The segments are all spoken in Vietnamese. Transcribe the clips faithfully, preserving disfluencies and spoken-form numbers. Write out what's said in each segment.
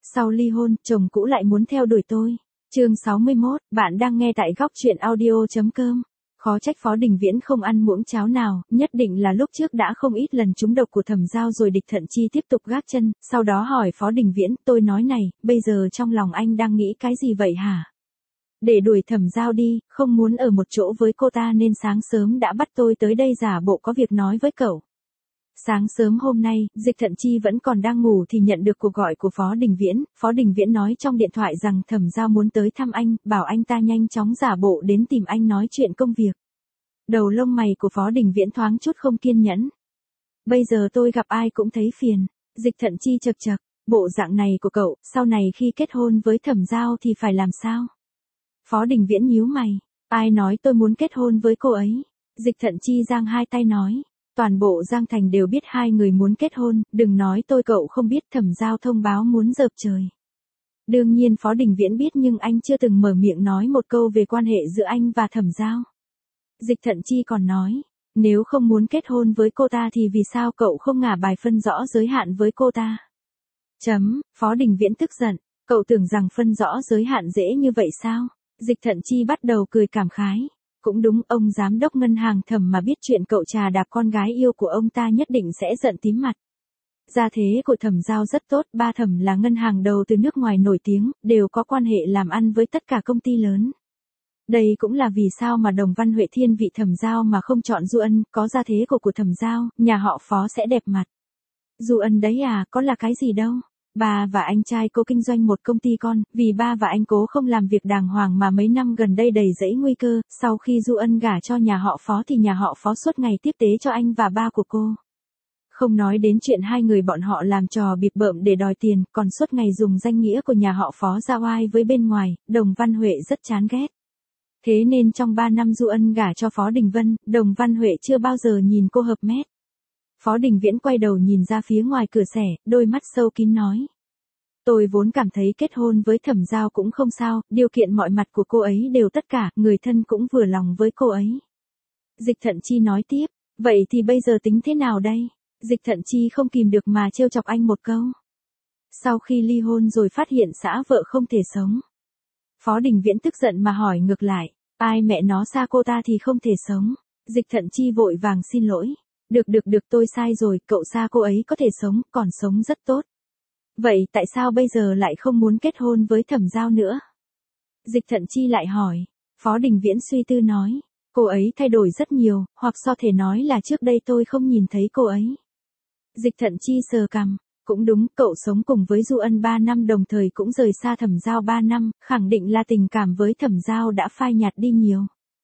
Sau ly hôn, chồng cũ lại muốn theo đuổi tôi. Chương sáu mươi mốt, bạn đang nghe tại góc truyện audio chấm com. Khó trách Phó Đình Viễn không ăn muỗng cháo nào, nhất định là lúc trước đã không ít lần trúng độc của Thẩm Giao rồi. Địch Thận Chi tiếp tục gác chân, sau đó hỏi Phó Đình Viễn, tôi nói này, bây giờ trong lòng anh đang nghĩ cái gì vậy hả? Để đuổi Thẩm Giao đi, không muốn ở một chỗ với cô ta nên sáng sớm đã bắt tôi tới đây giả bộ có việc nói với cậu. Sáng sớm hôm nay, Dịch Thận Chi vẫn còn đang ngủ thì nhận được cuộc gọi của Phó Đình Viễn. Phó Đình Viễn nói trong điện thoại rằng Thẩm Giao muốn tới thăm anh, bảo anh ta nhanh chóng giả bộ đến tìm anh nói chuyện công việc. Đầu lông mày của Phó Đình Viễn thoáng chút không kiên nhẫn. Bây giờ tôi gặp ai cũng thấy phiền. Dịch Thận Chi chật chật, bộ dạng này của cậu, sau này khi kết hôn với Thẩm Giao thì phải làm sao? Phó Đình Viễn nhíu mày, ai nói tôi muốn kết hôn với cô ấy? Dịch Thận Chi giang hai tay nói. Toàn bộ Giang Thành đều biết hai người muốn kết hôn, đừng nói tôi cậu không biết. Thẩm Giao thông báo muốn dợp trời. Đương nhiên Phó Đình Viễn biết nhưng anh chưa từng mở miệng nói một câu về quan hệ giữa anh và Thẩm Giao. Dịch Thận Chi còn nói, nếu không muốn kết hôn với cô ta thì vì sao cậu không ngả bài phân rõ giới hạn với cô ta? Chấm, Phó Đình Viễn tức giận, cậu tưởng rằng phân rõ giới hạn dễ như vậy sao? Dịch Thận Chi bắt đầu cười cảm khái. Cũng đúng, ông giám đốc ngân hàng Thẩm mà biết chuyện cậu trà đạp con gái yêu của ông ta nhất định sẽ giận tím mặt. Gia thế của Thẩm Giao rất tốt, ba Thẩm là ngân hàng đầu từ nước ngoài nổi tiếng, đều có quan hệ làm ăn với tất cả công ty lớn. Đây cũng là vì sao mà Đồng Văn Huệ thiên vị Thẩm Giao mà không chọn Du Ân, có gia thế của của Thẩm Giao, nhà họ Phó sẽ đẹp mặt. Du Ân đấy à, có là cái gì đâu. Ba và anh trai cô kinh doanh một công ty con, vì ba và anh cố không làm việc đàng hoàng mà mấy năm gần đây đầy rẫy nguy cơ. Sau khi Du Ân gả cho nhà họ Phó thì nhà họ Phó suốt ngày tiếp tế cho anh và ba của cô. Không nói đến chuyện hai người bọn họ làm trò bịp bợm để đòi tiền, còn suốt ngày dùng danh nghĩa của nhà họ Phó ra oai với bên ngoài. Đồng Văn Huệ rất chán ghét. Thế nên trong ba năm Du Ân gả cho Phó Đình Vân, Đồng Văn Huệ chưa bao giờ nhìn cô hợp mét. Phó Đình Viễn quay đầu nhìn ra phía ngoài cửa sẻ, đôi mắt sâu kín nói. Tôi vốn cảm thấy kết hôn với Thẩm Giao cũng không sao, điều kiện mọi mặt của cô ấy đều tất cả, người thân cũng vừa lòng với cô ấy. Dịch Thận Chi nói tiếp, vậy thì bây giờ tính thế nào đây? Dịch Thận Chi không kìm được mà trêu chọc anh một câu. Sau khi ly hôn rồi phát hiện xã vợ không thể sống. Phó Đình Viễn tức giận mà hỏi ngược lại, ai mẹ nó xa cô ta thì không thể sống? Dịch Thận Chi vội vàng xin lỗi. Được được được tôi sai rồi, cậu xa cô ấy có thể sống, còn sống rất tốt. Vậy tại sao bây giờ lại không muốn kết hôn với Thẩm Giao nữa? Dịch Thận Chi lại hỏi. Phó Đình Viễn suy tư nói, cô ấy thay đổi rất nhiều, hoặc so thể nói là trước đây tôi không nhìn thấy cô ấy. Dịch Thận Chi sờ cằm, cũng đúng, cậu sống cùng với Du Ân ba năm đồng thời cũng rời xa Thẩm Giao ba năm, khẳng định là tình cảm với Thẩm Giao đã phai nhạt đi nhiều.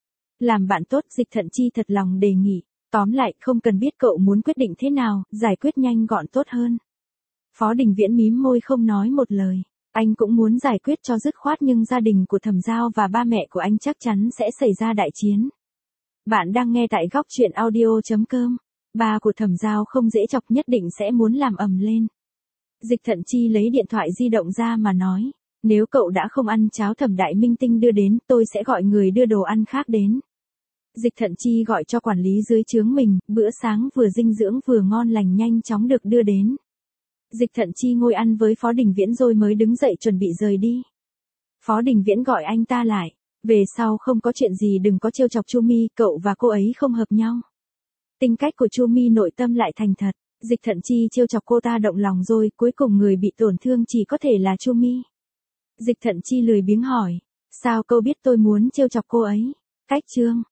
Làm bạn tốt, Dịch Thận Chi thật lòng đề nghị. Tóm lại, không cần biết cậu muốn quyết định thế nào, giải quyết nhanh gọn tốt hơn. Phó Đình Viễn mím môi không nói một lời. Anh cũng muốn giải quyết cho dứt khoát nhưng gia đình của Thẩm Giao và ba mẹ của anh chắc chắn sẽ xảy ra đại chiến. Bạn đang nghe tại góc truyện audio chấm com. Ba của Thẩm Giao không dễ chọc, nhất định sẽ muốn làm ầm lên. Dịch Thận Chi lấy điện thoại di động ra mà nói. Nếu cậu đã không ăn cháo Thẩm Đại Minh Tinh đưa đến, tôi sẽ gọi người đưa đồ ăn khác đến. Dịch Thận Chi gọi cho quản lý dưới trướng mình, bữa sáng vừa dinh dưỡng vừa ngon lành nhanh chóng được đưa đến. Dịch Thận Chi ngồi ăn với Phó Đình Viễn rồi mới đứng dậy chuẩn bị rời đi. Phó Đình Viễn gọi anh ta lại, về sau không có chuyện gì đừng có trêu chọc Chu Mi, cậu và cô ấy không hợp nhau. Tính cách của Chu Mi nội tâm lại thành thật, Dịch Thận Chi trêu chọc cô ta động lòng rồi, cuối cùng người bị tổn thương chỉ có thể là Chu Mi. Dịch Thận Chi lười biếng hỏi, sao cô biết tôi muốn trêu chọc cô ấy? Cách chương